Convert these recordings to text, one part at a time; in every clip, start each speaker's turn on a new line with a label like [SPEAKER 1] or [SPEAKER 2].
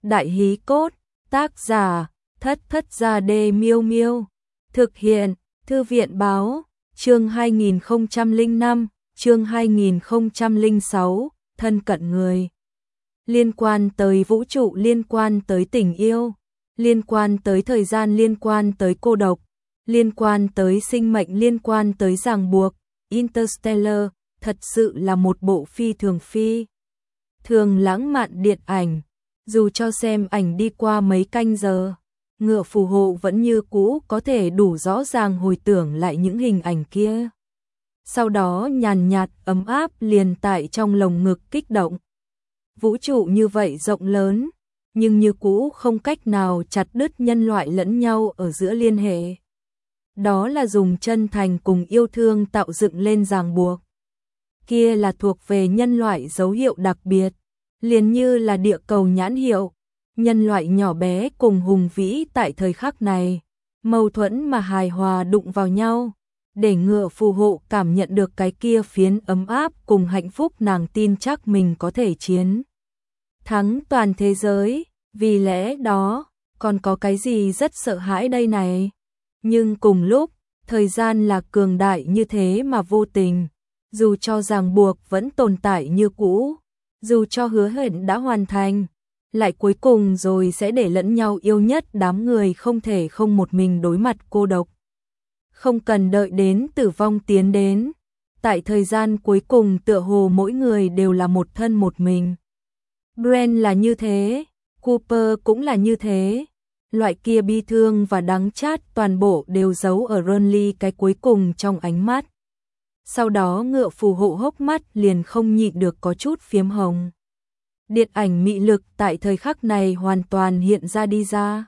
[SPEAKER 1] Đại hí cốt, tác giả, Thất Thất Gia Đê Miêu Miêu. Thực hiện, Thư viện báo, chương 2005, chương 2006, thân cận người. Liên quan tới vũ trụ, liên quan tới tình yêu, liên quan tới thời gian, liên quan tới cô độc, liên quan tới sinh mệnh, liên quan tới ràng buộc. Interstellar thật sự là một bộ phi thường lãng mạn điện ảnh. Dù cho xem ảnh đi qua mấy canh giờ, ngựa phù hộ vẫn như cũ có thể đủ rõ ràng hồi tưởng lại những hình ảnh kia. Sau đó nhàn nhạt ấm áp liền tại trong lồng ngực kích động. Vũ trụ như vậy rộng lớn, nhưng như cũ không cách nào chặt đứt nhân loại lẫn nhau ở giữa liên hệ. Đó là dùng chân thành cùng yêu thương tạo dựng lên ràng buộc. Kia là thuộc về nhân loại dấu hiệu đặc biệt, liền như là địa cầu nhãn hiệu. Nhân loại nhỏ bé cùng hùng vĩ tại thời khắc này, mâu thuẫn mà hài hòa đụng vào nhau, để ngựa phù hộ cảm nhận được cái kia phiến ấm áp cùng hạnh phúc. Nàng tin chắc mình có thể chiến thắng toàn thế giới, vì lẽ đó, còn có cái gì rất sợ hãi đây này. Nhưng cùng lúc, thời gian là cường đại như thế mà vô tình, dù cho ràng buộc vẫn tồn tại như cũ, dù cho hứa hẹn đã hoàn thành, lại cuối cùng rồi sẽ để lẫn nhau yêu nhất đám người không thể không một mình đối mặt cô độc. Không cần đợi đến tử vong tiến đến, tại thời gian cuối cùng tựa hồ mỗi người đều là một thân một mình. Brent là như thế, Cooper cũng là như thế. Loại kia bi thương và đắng chát toàn bộ đều giấu ở Ronly cái cuối cùng trong ánh mắt. Sau đó ngựa phù hộ hốc mắt liền không nhịn được có chút phiếm hồng. Điện ảnh mị lực tại thời khắc này hoàn toàn hiện ra đi ra.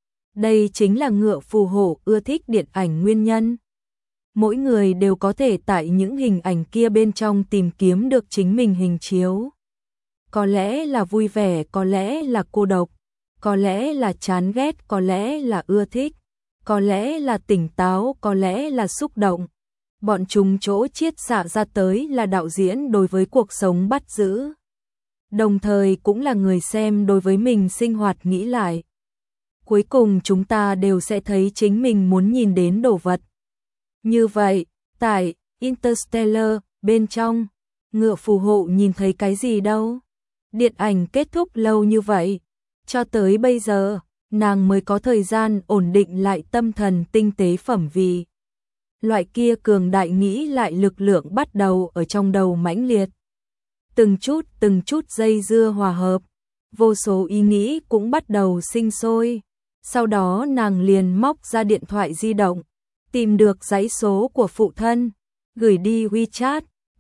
[SPEAKER 1] Đây chính là ngựa phù hộ ưa thích điện ảnh nguyên nhân. Mỗi người đều có thể tại những hình ảnh kia bên trong tìm kiếm được chính mình hình chiếu. Có lẽ là vui vẻ, có lẽ là cô độc, có lẽ là chán ghét, có lẽ là ưa thích, có lẽ là tỉnh táo, có lẽ là xúc động. Bọn chúng chỗ chiết xạ ra tới là đạo diễn đối với cuộc sống bắt giữ. Đồng thời cũng là người xem đối với mình sinh hoạt nghĩ lại. Cuối cùng chúng ta đều sẽ thấy chính mình muốn nhìn đến đồ vật. Như vậy, tại Interstellar, bên trong, ngựa phù hộ nhìn thấy cái gì đâu? Điện ảnh kết thúc lâu như vậy, cho tới bây giờ, nàng mới có thời gian ổn định lại tâm thần tinh tế phẩm vị. Loại kia cường đại nghĩ lại lực lượng bắt đầu ở trong đầu mãnh liệt. Từng chút dây dưa hòa hợp, vô số ý nghĩ cũng bắt đầu sinh sôi. Sau đó nàng liền móc ra điện thoại di động, tìm được dãy số của phụ thân, gửi đi WeChat,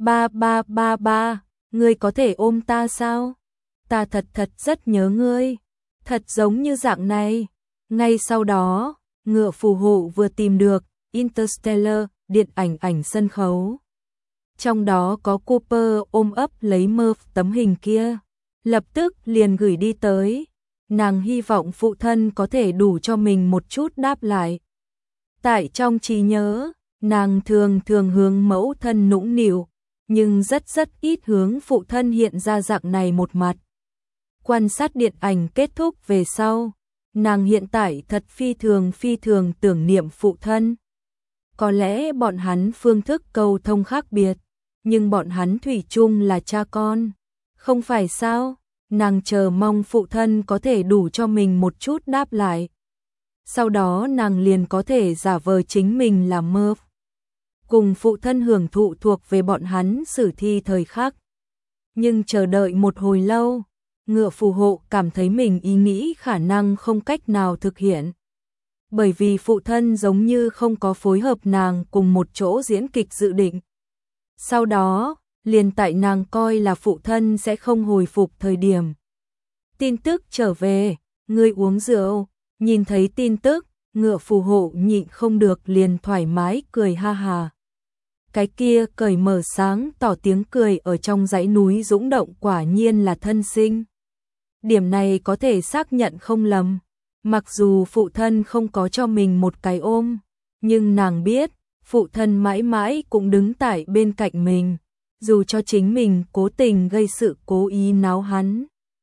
[SPEAKER 1] 3333, ngươi có thể ôm ta sao? Ta thật rất nhớ ngươi, thật giống như dạng này. Ngay sau đó, ngựa phù hộ vừa tìm được Interstellar, điện ảnh sân khấu. Trong đó có Cooper ôm ấp lấy Murph tấm hình kia, lập tức liền gửi đi tới. Nàng hy vọng phụ thân có thể đủ cho mình một chút đáp lại. Tại trong trí nhớ, nàng thường hướng mẫu thân nũng nịu, nhưng rất ít hướng phụ thân hiện ra dạng này một mặt. Quan sát điện ảnh kết thúc về sau, nàng hiện tại thật phi thường tưởng niệm phụ thân. Có lẽ bọn hắn phương thức câu thông khác biệt, nhưng bọn hắn thủy chung là cha con. Không phải sao? Nàng chờ mong phụ thân có thể đủ cho mình một chút đáp lại. Sau đó nàng liền có thể giả vờ chính mình là Murph, cùng phụ thân hưởng thụ thuộc về bọn hắn sử thi thời khắc. Nhưng chờ đợi một hồi lâu, ngựa phù hộ cảm thấy mình ý nghĩ khả năng không cách nào thực hiện. Bởi vì phụ thân giống như không có phối hợp nàng cùng một chỗ diễn kịch dự định. Sau đó, liền tại nàng coi là phụ thân sẽ không hồi phục thời điểm. Tin tức trở về, ngươi uống rượu, nhìn thấy tin tức, ngựa phù hộ nhịn không được liền thoải mái cười ha hà. Cái kia cởi mở sáng tỏ tiếng cười ở trong dãy núi dũng động quả nhiên là thân sinh. Điểm này có thể xác nhận không lầm. Mặc dù phụ thân không có cho mình một cái ôm, nhưng nàng biết, phụ thân mãi mãi cũng đứng tại bên cạnh mình, dù cho chính mình cố tình gây sự cố ý náo hắn.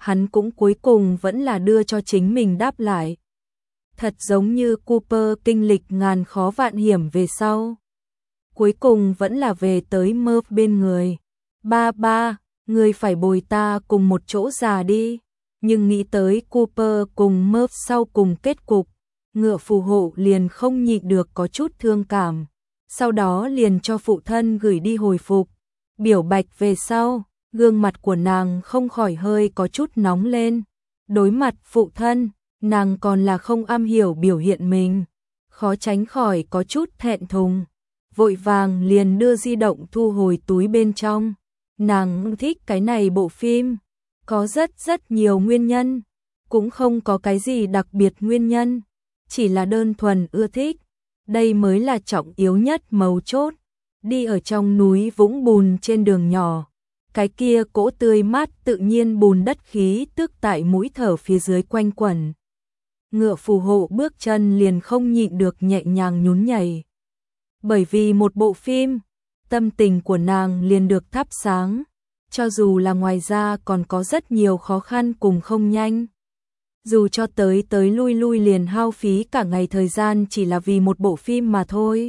[SPEAKER 1] hắn cũng cuối cùng vẫn là đưa cho chính mình đáp lại. Thật giống như Cooper kinh lịch ngàn khó vạn hiểm về sau. Cuối cùng vẫn là về tới Murph bên người. Ba, người phải bồi ta cùng một chỗ già đi. Nhưng nghĩ tới Cooper cùng Murph sau cùng kết cục, ngựa phù hộ liền không nhịn được có chút thương cảm. Sau đó liền cho phụ thân gửi đi hồi phục. Biểu bạch về sau, gương mặt của nàng không khỏi hơi có chút nóng lên. Đối mặt phụ thân, nàng còn là không am hiểu biểu hiện mình. Khó tránh khỏi có chút thẹn thùng. Vội vàng liền đưa di động thu hồi túi bên trong. Nàng thích cái này bộ phim. Có rất nhiều nguyên nhân. Cũng không có cái gì đặc biệt nguyên nhân. Chỉ là đơn thuần ưa thích. Đây mới là trọng yếu nhất mấu chốt. Đi ở trong núi vũng bùn trên đường nhỏ. Cái kia cỗ tươi mát tự nhiên bùn đất khí tức tại mũi thở phía dưới quanh quẩn. Ngựa phù hộ bước chân liền không nhịn được nhẹ nhàng nhún nhảy. Bởi vì một bộ phim, tâm tình của nàng liền được thắp sáng. Cho dù là ngoài ra còn có rất nhiều khó khăn cùng không nhanh. Dù cho tới lui liền hao phí cả ngày thời gian chỉ là vì một bộ phim mà thôi.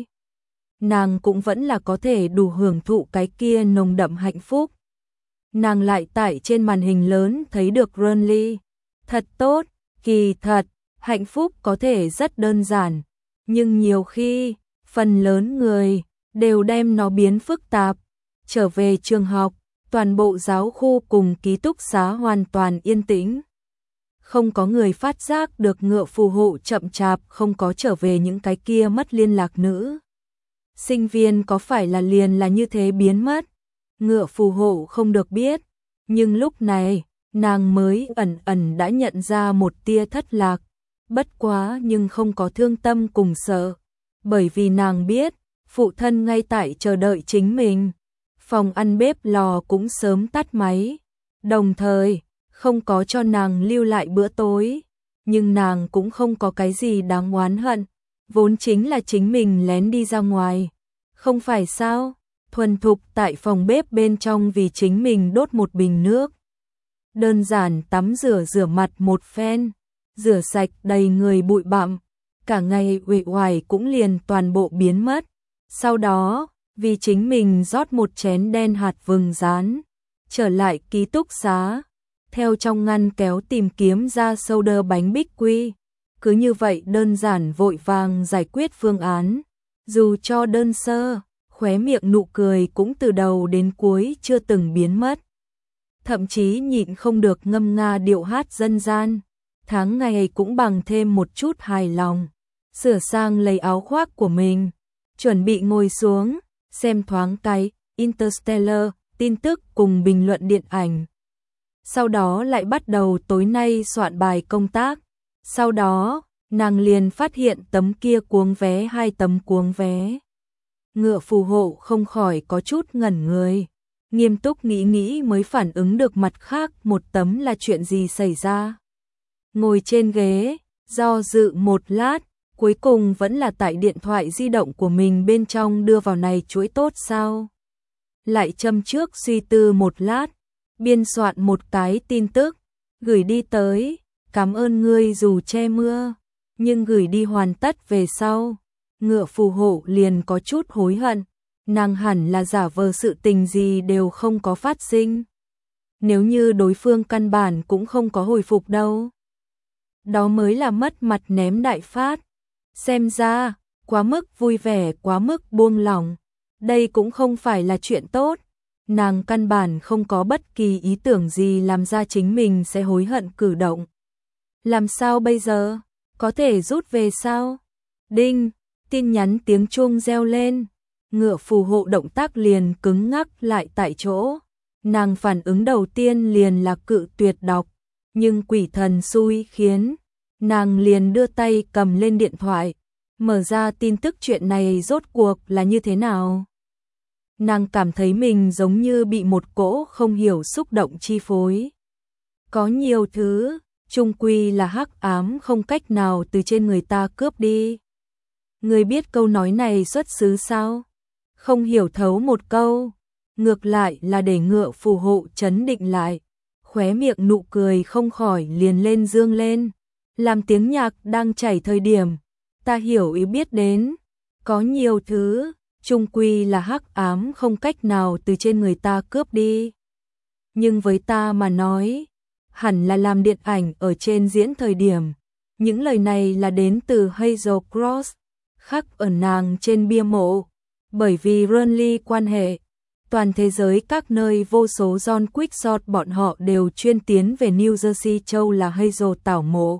[SPEAKER 1] Nàng cũng vẫn là có thể đủ hưởng thụ cái kia nồng đậm hạnh phúc. Nàng lại tại trên màn hình lớn thấy được Renly. Thật tốt, kỳ thật, hạnh phúc có thể rất đơn giản. Nhưng nhiều khi, phần lớn người đều đem nó biến phức tạp. Trở về trường học, toàn bộ giáo khu cùng ký túc xá hoàn toàn yên tĩnh. Không có người phát giác được ngựa phù hộ chậm chạp không có trở về những cái kia mất liên lạc nữ. Sinh viên có phải là liền là như thế biến mất? Ngựa phù hộ không được biết. Nhưng lúc này, nàng mới ẩn đã nhận ra một tia thất lạc. Bất quá nhưng không có thương tâm cùng sợ. Bởi vì nàng biết, phụ thân ngay tại chờ đợi chính mình. Phòng ăn bếp lò cũng sớm tắt máy. Đồng thời, không có cho nàng lưu lại bữa tối. Nhưng nàng cũng không có cái gì đáng oán hận. Vốn chính là chính mình lén đi ra ngoài. Không phải sao? Thuần thục tại phòng bếp bên trong vì chính mình đốt một bình nước. Đơn giản tắm rửa mặt một phen. Rửa sạch đầy người bụi bặm. Cả ngày uể oải cũng liền toàn bộ biến mất. Sau đó, vì chính mình rót một chén đen hạt vừng rán. Trở lại ký túc xá. Theo trong ngăn kéo tìm kiếm ra soda bánh bích quy. Cứ như vậy đơn giản vội vàng giải quyết phương án. Dù cho đơn sơ, khóe miệng nụ cười cũng từ đầu đến cuối chưa từng biến mất. Thậm chí nhịn không được ngâm nga điệu hát dân gian. Tháng ngày cũng bằng thêm một chút hài lòng. Sửa sang lấy áo khoác của mình. Chuẩn bị ngồi xuống, xem thoáng cái Interstellar, tin tức cùng bình luận điện ảnh. Sau đó lại bắt đầu tối nay soạn bài công tác. Sau đó, nàng liền phát hiện tấm kia cuống vé 2 tấm cuống vé. Ngựa phù hộ không khỏi có chút ngẩn người. Nghiêm túc nghĩ mới phản ứng được mặt khác một tấm là chuyện gì xảy ra. Ngồi trên ghế, do dự một lát, cuối cùng vẫn là tại điện thoại di động của mình bên trong đưa vào này chuỗi tốt sao. Lại châm trước suy tư một lát, biên soạn một cái tin tức, gửi đi tới, cảm ơn ngươi dù che mưa, nhưng gửi đi hoàn tất về sau. Ngựa phù hộ liền có chút hối hận, nàng hẳn là giả vờ sự tình gì đều không có phát sinh. Nếu như đối phương căn bản cũng không có hồi phục đâu. Đó mới là mất mặt ném đại phát. Xem ra, quá mức vui vẻ, quá mức buông lỏng. Đây cũng không phải là chuyện tốt. Nàng căn bản không có bất kỳ ý tưởng gì làm ra chính mình sẽ hối hận cử động. Làm sao bây giờ? Có thể rút về sao? Đinh, tin nhắn tiếng chuông reo lên. Ngựa phù hộ động tác liền cứng ngắc lại tại chỗ. Nàng phản ứng đầu tiên liền là cự tuyệt đọc. Nhưng quỷ thần xui khiến. Nàng liền đưa tay cầm lên điện thoại. Mở ra tin tức chuyện này rốt cuộc là như thế nào? Nàng cảm thấy mình giống như bị một cỗ không hiểu xúc động chi phối. Có nhiều thứ, chung quy là hắc ám không cách nào từ trên người ta cướp đi. Người biết câu nói này xuất xứ sao? Không hiểu thấu một câu, ngược lại là để ngựa phù hộ trấn định lại. khóe miệng nụ cười không khỏi liền lên dương lên. Làm tiếng nhạc đang chảy thời điểm, ta hiểu ý biết đến, có nhiều thứ, chung quy là hắc ám không cách nào từ trên người ta cướp đi. Nhưng với ta mà nói, hẳn là làm điện ảnh ở trên diễn thời điểm. Những lời này là đến từ Hazel Cross, khắc ở nàng trên bia mộ. Bởi vì Burnley quan hệ, toàn thế giới các nơi vô số John Quixote bọn họ đều chuyên tiến về New Jersey châu là Hazel tảo mộ.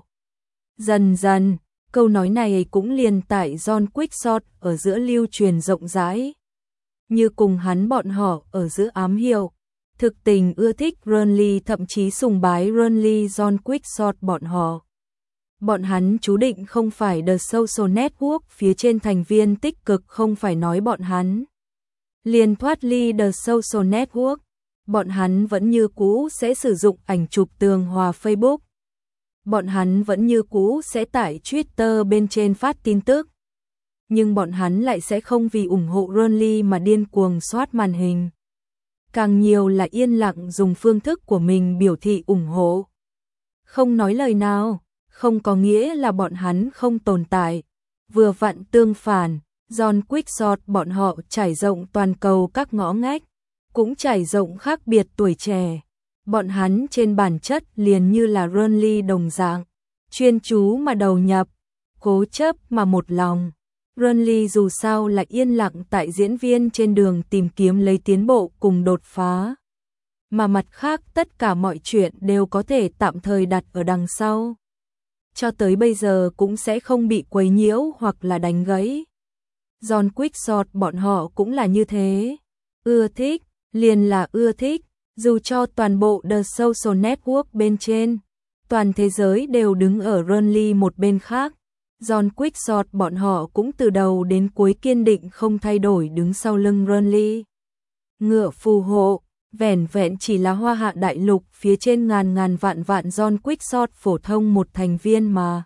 [SPEAKER 1] Dần dần, câu nói này cũng liền tại John Quixote ở giữa lưu truyền rộng rãi. Như cùng hắn bọn họ ở giữa ám hiệu, thực tình ưa thích Burnley, thậm chí sùng bái Burnley John Quixote bọn họ. Bọn hắn chú định không phải The Social Network phía trên thành viên tích cực, không phải nói bọn hắn liền thoát ly The Social Network, bọn hắn vẫn như cũ sẽ sử dụng ảnh chụp tường hòa Facebook. Bọn hắn vẫn như cũ sẽ tải Twitter bên trên phát tin tức. Nhưng bọn hắn lại sẽ không vì ủng hộ Burnley mà điên cuồng soát màn hình. Càng nhiều là yên lặng dùng phương thức của mình biểu thị ủng hộ. Không nói lời nào, không có nghĩa là bọn hắn không tồn tại. Vừa vặn tương phản, John Quixote bọn họ trải rộng toàn cầu các ngõ ngách, cũng trải rộng khác biệt tuổi trẻ. Bọn hắn trên bản chất liền như là Burnley đồng dạng, chuyên chú mà đầu nhập, cố chấp mà một lòng. Burnley dù sao là yên lặng tại diễn viên trên đường tìm kiếm lấy tiến bộ cùng đột phá. Mà mặt khác tất cả mọi chuyện đều có thể tạm thời đặt ở đằng sau. Cho tới bây giờ cũng sẽ không bị quấy nhiễu hoặc là đánh gãy. John Quixote bọn họ cũng là như thế. Ưa thích, liền là ưa thích. Dù cho toàn bộ The Social Network bên trên, toàn thế giới đều đứng ở Burnley một bên khác, John Quixote bọn họ cũng từ đầu đến cuối kiên định không thay đổi đứng sau lưng Burnley. Ngựa phù hộ, vẻn vẹn chỉ là Hoa Hạ đại lục phía trên ngàn ngàn vạn vạn John Quixote phổ thông một thành viên mà.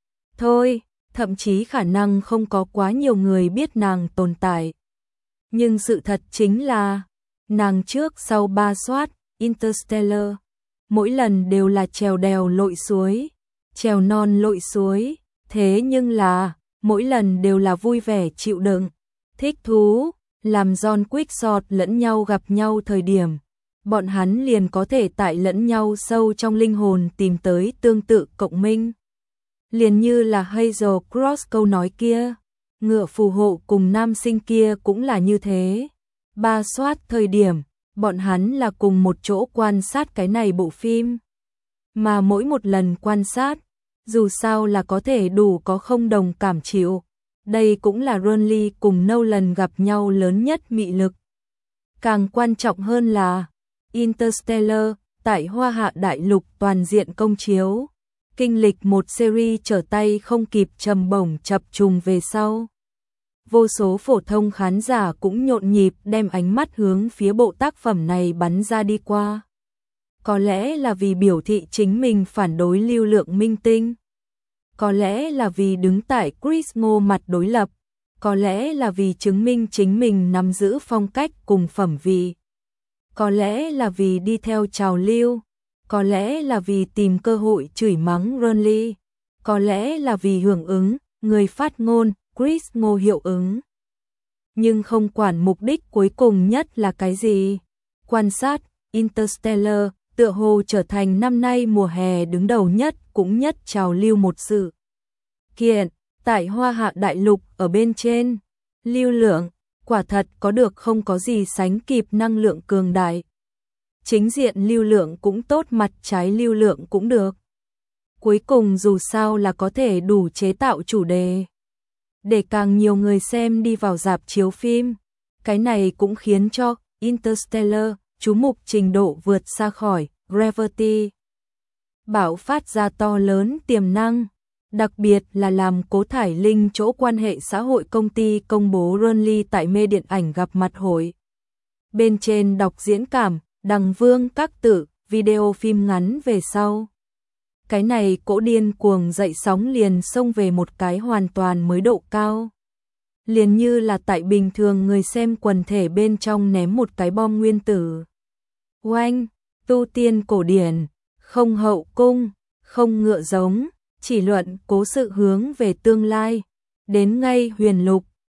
[SPEAKER 1] Thôi, thậm chí khả năng không có quá nhiều người biết nàng tồn tại. Nhưng sự thật chính là nàng trước sau 3 soát Interstellar, mỗi lần đều là trèo đèo lội suối, trèo non lội suối, thế nhưng là mỗi lần đều là vui vẻ chịu đựng, thích thú, làm John Quixote lẫn nhau gặp nhau thời điểm, bọn hắn liền có thể tại lẫn nhau sâu trong linh hồn tìm tới tương tự cộng minh. Liền như là Hazel Cross câu nói kia, ngựa phù hộ cùng nam sinh kia cũng là như thế. 3 soát thời điểm, bọn hắn là cùng một chỗ quan sát cái này bộ phim. Mà mỗi một lần quan sát, dù sao là có thể đủ có không đồng cảm chịu. Đây cũng là Burnley cùng Nolan gặp nhau lớn nhất mị lực. Càng quan trọng hơn là Interstellar tại Hoa Hạ đại lục toàn diện công chiếu. Kinh lịch một series trở tay không kịp trầm bổng chập trùng về sau. Vô số phổ thông khán giả cũng nhộn nhịp đem ánh mắt hướng phía bộ tác phẩm này bắn ra đi qua. Có lẽ là vì biểu thị chính mình phản đối lưu lượng minh tinh. Có lẽ là vì đứng tại Chris Ngô mặt đối lập. Có lẽ là vì chứng minh chính mình nắm giữ phong cách cùng phẩm vị. Có lẽ là vì đi theo trào lưu. Có lẽ là vì tìm cơ hội chửi mắng Burnley. Có lẽ là vì hưởng ứng, người phát ngôn, Chris Ngô hiệu ứng. Nhưng không quản mục đích cuối cùng nhất là cái gì. Quan sát, Interstellar, tựa hồ trở thành năm nay mùa hè đứng đầu nhất cũng nhất trào lưu một sự kiện. Tại Hoa Hạ đại lục ở bên trên, lưu lượng, quả thật có được không có gì sánh kịp năng lượng cường đại. Chính diện lưu lượng cũng tốt, mặt trái lưu lượng cũng được. Cuối cùng dù sao là có thể đủ chế tạo chủ đề. Để càng nhiều người xem đi vào rạp chiếu phim. Cái này cũng khiến cho Interstellar chú mục trình độ vượt xa khỏi Gravity. Bạo phát ra to lớn tiềm năng. Đặc biệt là làm Cố Thải Linh chỗ quan hệ xã hội công ty công bố Burnley tại mê điện ảnh gặp mặt hội. Bên trên đọc diễn cảm, đằng vương các tự, video phim ngắn về sau. Cái này cỗ điên cuồng dậy sóng liền xông về một cái hoàn toàn mới độ cao. Liền như là tại bình thường người xem quần thể bên trong ném một cái bom nguyên tử. Oanh, tu tiên cổ điển, không hậu cung, không ngựa giống, chỉ luận cố sự hướng về tương lai. Đến ngay huyền lục,